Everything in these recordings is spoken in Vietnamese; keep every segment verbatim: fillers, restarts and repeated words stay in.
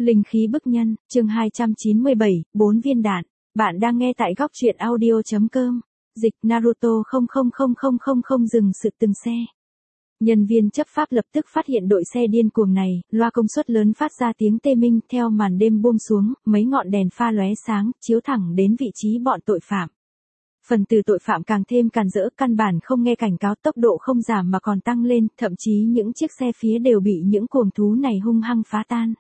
Linh khí bức nhân, chương hai trăm chín mươi bảy, bốn viên đạn. Bạn đang nghe tại góc truyện audio.com. Dịch Naruto không không không không không không dừng sự từng xe. Nhân viên chấp pháp lập tức phát hiện đội xe điên cuồng này, loa công suất lớn phát ra tiếng tê minh, theo màn đêm buông xuống, mấy ngọn đèn pha lóe sáng, chiếu thẳng đến vị trí bọn tội phạm. Phần tử tội phạm càng thêm càn rỡ, căn bản không nghe cảnh cáo, tốc độ không giảm mà còn tăng lên, thậm chí những chiếc xe phía đều bị những cuồng thú này hung hăng phá tan.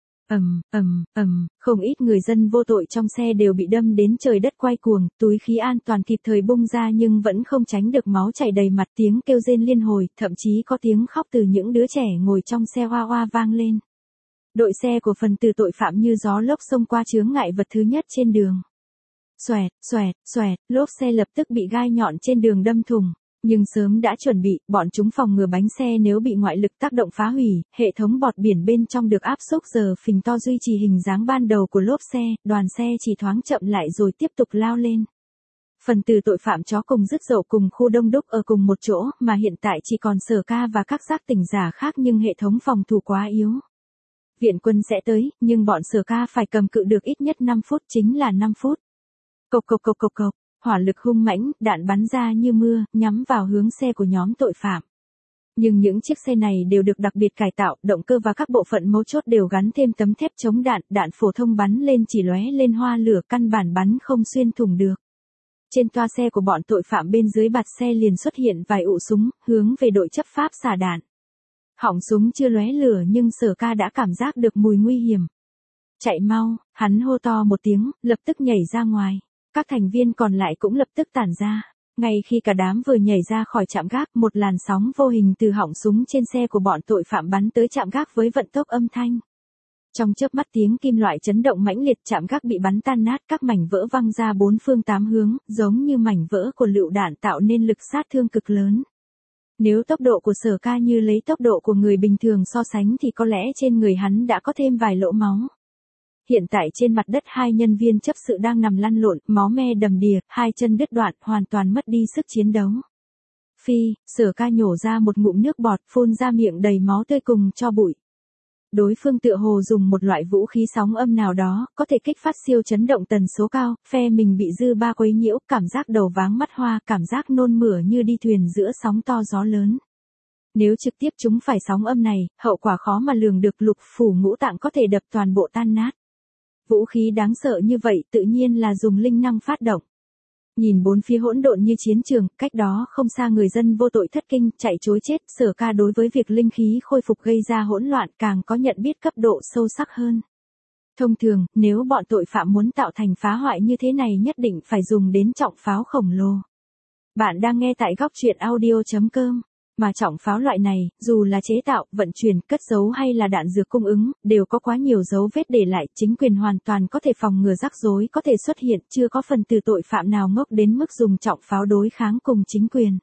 Ầm, ầm, ầm, không ít người dân vô tội trong xe đều bị đâm đến trời đất quay cuồng, túi khí an toàn kịp thời bung ra nhưng vẫn không tránh được máu chảy đầy mặt, tiếng kêu rên liên hồi, thậm chí có tiếng khóc từ những đứa trẻ ngồi trong xe hoa hoa vang lên. Đội xe của phần tử tội phạm như gió lốc xông qua chướng ngại vật thứ nhất trên đường. Xoẹt, xoẹt, xoẹt, lốp xe lập tức bị gai nhọn trên đường đâm thùng. Nhưng sớm đã chuẩn bị, bọn chúng phòng ngừa bánh xe nếu bị ngoại lực tác động phá hủy, hệ thống bọt biển bên trong được áp xúc giờ phình to duy trì hình dáng ban đầu của lốp xe, đoàn xe chỉ thoáng chậm lại rồi tiếp tục lao lên. Phần tử tội phạm chó cùng dứt dậu cùng khu đông đúc ở cùng một chỗ, mà hiện tại chỉ còn Sở Ca và các giác tỉnh giả khác nhưng hệ thống phòng thủ quá yếu. Viện quân sẽ tới, nhưng bọn Sở Ca phải cầm cự được ít nhất năm phút, chính là năm phút. Cộc cộc cộc cộc cộc. Hỏa lực hung mãnh, đạn bắn ra như mưa, nhắm vào hướng xe của nhóm tội phạm. Nhưng những chiếc xe này đều được đặc biệt cải tạo, động cơ và các bộ phận mấu chốt đều gắn thêm tấm thép chống đạn, đạn phổ thông bắn lên chỉ lóe lên hoa lửa, căn bản bắn không xuyên thủng được. Trên toa xe của bọn tội phạm bên dưới bạt xe liền xuất hiện vài ụ súng, hướng về đội chấp pháp xả đạn. Họng súng chưa lóe lửa nhưng Sở Ca đã cảm giác được mùi nguy hiểm. Chạy mau, hắn hô to một tiếng, lập tức nhảy ra ngoài. Các thành viên còn lại cũng lập tức tản ra. Ngay khi cả đám vừa nhảy ra khỏi trạm gác, một làn sóng vô hình từ họng súng trên xe của bọn tội phạm bắn tới trạm gác với vận tốc âm thanh. Trong chớp mắt tiếng kim loại chấn động mãnh liệt, trạm gác bị bắn tan nát, các mảnh vỡ văng ra bốn phương tám hướng, giống như mảnh vỡ của lựu đạn tạo nên lực sát thương cực lớn. Nếu tốc độ của Sở Ca như lấy tốc độ của người bình thường so sánh thì có lẽ trên người hắn đã có thêm vài lỗ máu. Hiện tại trên mặt đất hai nhân viên chấp sự đang nằm lăn lộn, máu me đầm đìa, hai chân đứt đoạn, hoàn toàn mất đi sức chiến đấu. Phi, Sở Ca nhổ ra một ngụm nước bọt, phun ra miệng đầy máu tươi cùng cho bụi. Đối phương tựa hồ dùng một loại vũ khí sóng âm nào đó, có thể kích phát siêu chấn động tần số cao, phe mình bị dư ba quấy nhiễu, cảm giác đầu váng mắt hoa, cảm giác nôn mửa như đi thuyền giữa sóng to gió lớn. Nếu trực tiếp chúng phải sóng âm này, hậu quả khó mà lường được, lục phủ ngũ tạng có thể đập toàn bộ tan nát. Vũ khí đáng sợ như vậy tự nhiên là dùng linh năng phát động. Nhìn bốn phía hỗn độn như chiến trường, cách đó không xa người dân vô tội thất kinh, chạy trối chết, Sở Ca đối với việc linh khí khôi phục gây ra hỗn loạn càng có nhận biết cấp độ sâu sắc hơn. Thông thường, nếu bọn tội phạm muốn tạo thành phá hoại như thế này nhất định phải dùng đến trọng pháo khổng lồ. Bạn đang nghe tại góc truyện audio.com. Mà trọng pháo loại này, dù là chế tạo, vận chuyển, cất giấu hay là đạn dược cung ứng, đều có quá nhiều dấu vết để lại, chính quyền hoàn toàn có thể phòng ngừa rắc rối có thể xuất hiện, chưa có phần tử tội phạm nào ngốc đến mức dùng trọng pháo đối kháng cùng chính quyền.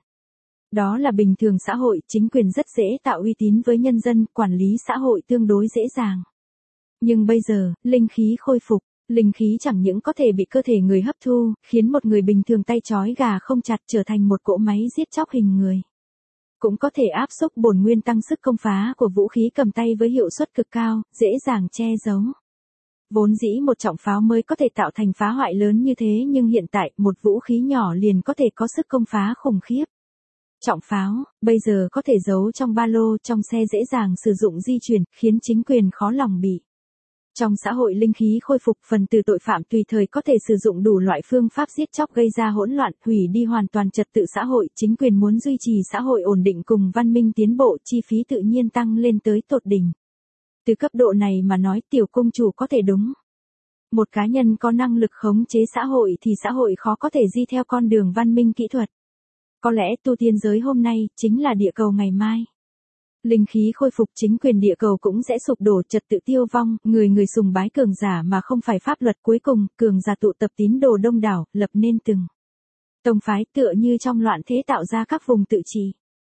Đó là bình thường xã hội, chính quyền rất dễ tạo uy tín với nhân dân, quản lý xã hội tương đối dễ dàng. Nhưng bây giờ, linh khí khôi phục, linh khí chẳng những có thể bị cơ thể người hấp thu, khiến một người bình thường tay trói gà không chặt trở thành một cỗ máy giết chóc hình người. Cũng có thể áp xúc bổn nguyên tăng sức công phá của vũ khí cầm tay với hiệu suất cực cao, dễ dàng che giấu. Vốn dĩ một trọng pháo mới có thể tạo thành phá hoại lớn như thế nhưng hiện tại một vũ khí nhỏ liền có thể có sức công phá khủng khiếp. Trọng pháo, bây giờ có thể giấu trong ba lô, trong xe dễ dàng sử dụng di chuyển, khiến chính quyền khó lòng bị. Trong xã hội linh khí khôi phục, phần tử tội phạm tùy thời có thể sử dụng đủ loại phương pháp giết chóc gây ra hỗn loạn, hủy đi hoàn toàn trật tự xã hội, chính quyền muốn duy trì xã hội ổn định cùng văn minh tiến bộ, chi phí tự nhiên tăng lên tới tột đỉnh. Từ cấp độ này mà nói tiểu công chủ có thể đúng. Một cá nhân có năng lực khống chế xã hội thì xã hội khó có thể di theo con đường văn minh kỹ thuật. Có lẽ tu tiên giới hôm nay chính là địa cầu ngày mai. Linh khí khôi phục, chính quyền địa cầu cũng sẽ sụp đổ, trật tự tiêu vong, người người sùng bái cường giả mà không phải pháp luật, cuối cùng, cường giả tụ tập tín đồ đông đảo, lập nên từng tông phái, tựa như trong loạn thế tạo ra các vùng tự trị.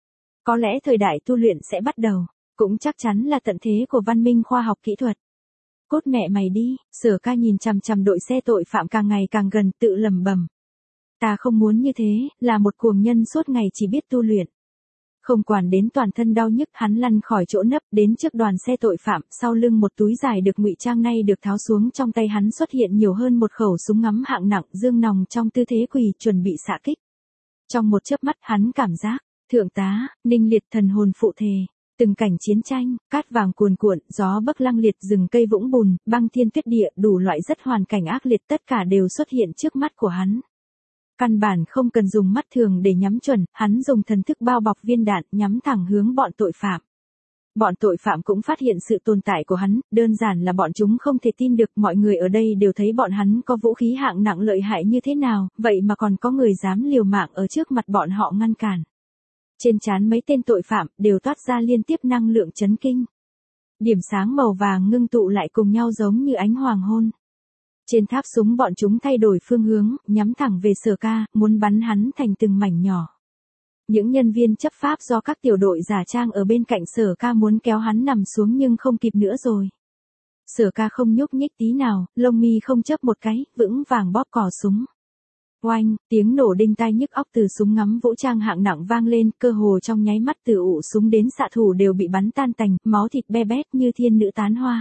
Có lẽ thời đại tu luyện sẽ bắt đầu, cũng chắc chắn là tận thế của văn minh khoa học kỹ thuật. Cốt mẹ mày đi, Sở Ca nhìn chằm chằm đội xe tội phạm càng ngày càng gần, tự lẩm bẩm. Ta không muốn như thế, là một cuồng nhân suốt ngày chỉ biết tu luyện. Không quản đến toàn thân đau nhức, hắn lăn khỏi chỗ nấp đến trước đoàn xe tội phạm, sau lưng một túi dài được ngụy trang nay được tháo xuống, trong tay hắn xuất hiện nhiều hơn một khẩu súng ngắm hạng nặng, dương nòng trong tư thế quỳ chuẩn bị xạ kích. Trong một chớp mắt hắn cảm giác, thượng tá, Ninh Liệt thần hồn phụ thề. Từng cảnh chiến tranh, cát vàng cuồn cuộn, gió bấc lăng liệt, rừng cây vũng bùn, băng thiên tuyết địa, đủ loại rất hoàn cảnh ác liệt tất cả đều xuất hiện trước mắt của hắn. Căn bản không cần dùng mắt thường để nhắm chuẩn, hắn dùng thần thức bao bọc viên đạn nhắm thẳng hướng bọn tội phạm. Bọn tội phạm cũng phát hiện sự tồn tại của hắn, đơn giản là bọn chúng không thể tin được, mọi người ở đây đều thấy bọn hắn có vũ khí hạng nặng lợi hại như thế nào, vậy mà còn có người dám liều mạng ở trước mặt bọn họ ngăn cản. Trên trán mấy tên tội phạm đều toát ra liên tiếp năng lượng chấn kinh. Điểm sáng màu vàng ngưng tụ lại cùng nhau giống như ánh hoàng hôn. Trên tháp súng bọn chúng thay đổi phương hướng, nhắm thẳng về Sở Ca, muốn bắn hắn thành từng mảnh nhỏ. Những nhân viên chấp pháp do các tiểu đội giả trang ở bên cạnh Sở Ca muốn kéo hắn nằm xuống nhưng không kịp nữa rồi. Sở Ca không nhúc nhích tí nào, lông mi không chớp một cái, vững vàng bóp cò súng. Oanh, tiếng nổ đinh tai nhức óc từ súng ngắm vũ trang hạng nặng vang lên, cơ hồ trong nháy mắt từ ụ súng đến xạ thủ đều bị bắn tan tành, máu thịt be bét như thiên nữ tán hoa.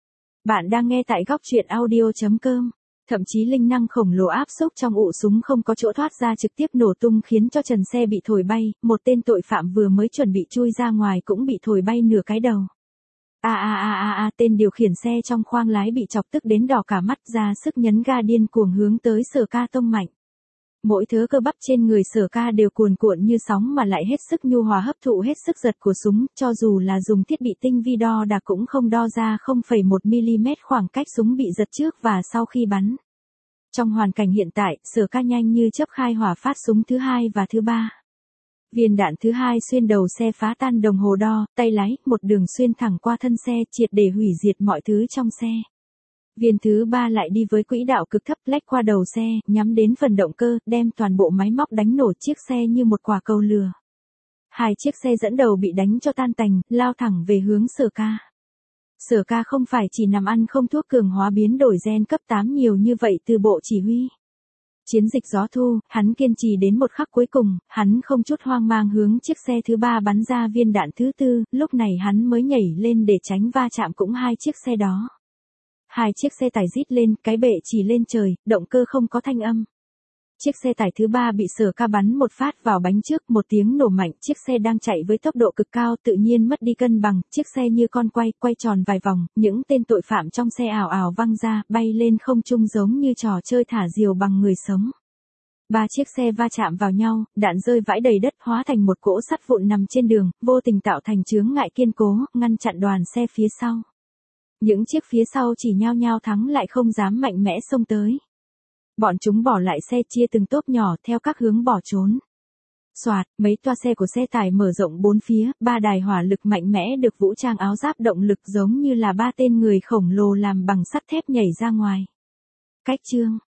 Bạn đang nghe tại góc truyện audio chấm com. Thậm chí linh năng khổng lồ áp xúc trong ụ súng không có chỗ thoát ra trực tiếp nổ tung khiến cho trần xe bị thổi bay, một tên tội phạm vừa mới chuẩn bị chui ra ngoài cũng bị thổi bay nửa cái đầu. A a a a a, tên điều khiển xe trong khoang lái bị chọc tức đến đỏ cả mắt, ra sức nhấn ga điên cuồng hướng tới Sở Ca tông mạnh. Mỗi thứ cơ bắp trên người Sở Ca đều cuồn cuộn như sóng mà lại hết sức nhu hòa hấp thụ hết sức giật của súng, cho dù là dùng thiết bị tinh vi đo đạc cũng không đo ra không phẩy một mi-li-mét khoảng cách súng bị giật trước và sau khi bắn. Trong hoàn cảnh hiện tại, Sở Ca nhanh như chớp khai hỏa phát súng thứ hai và thứ ba. Viên đạn thứ hai xuyên đầu xe phá tan đồng hồ đo, tay lái, một đường xuyên thẳng qua thân xe, triệt để hủy diệt mọi thứ trong xe. Viên thứ ba lại đi với quỹ đạo cực thấp lách qua đầu xe, nhắm đến phần động cơ, đem toàn bộ máy móc đánh nổ chiếc xe như một quả cầu lửa. Hai chiếc xe dẫn đầu bị đánh cho tan tành, lao thẳng về hướng Sở Ca. Sở Ca không phải chỉ nằm ăn không thuốc cường hóa biến đổi gen cấp tám nhiều như vậy từ bộ chỉ huy. Chiến dịch gió thu, hắn kiên trì đến một khắc cuối cùng, hắn không chút hoang mang hướng chiếc xe thứ ba bắn ra viên đạn thứ tư, lúc này hắn mới nhảy lên để tránh va chạm cũng hai chiếc xe đó. Hai chiếc xe tải rít lên, cái bệ chỉ lên trời, động cơ không có thanh âm. Chiếc xe tải thứ ba bị Sở Ca bắn một phát vào bánh trước, một tiếng nổ mạnh, chiếc xe đang chạy với tốc độ cực cao tự nhiên mất đi cân bằng, chiếc xe như con quay, quay tròn vài vòng, những tên tội phạm trong xe ảo ảo văng ra, bay lên không trung giống như trò chơi thả diều bằng người sống. Ba chiếc xe va chạm vào nhau, đạn rơi vãi đầy đất hóa thành một cỗ sắt vụn nằm trên đường, vô tình tạo thành chướng ngại kiên cố, ngăn chặn đoàn xe phía sau. Những chiếc phía sau chỉ nhao nhao thắng lại không dám mạnh mẽ xông tới. Bọn chúng bỏ lại xe chia từng tốp nhỏ theo các hướng bỏ trốn. Soạt, mấy toa xe của xe tải mở rộng bốn phía, ba đài hỏa lực mạnh mẽ được vũ trang áo giáp động lực giống như là ba tên người khổng lồ làm bằng sắt thép nhảy ra ngoài. Cách chương,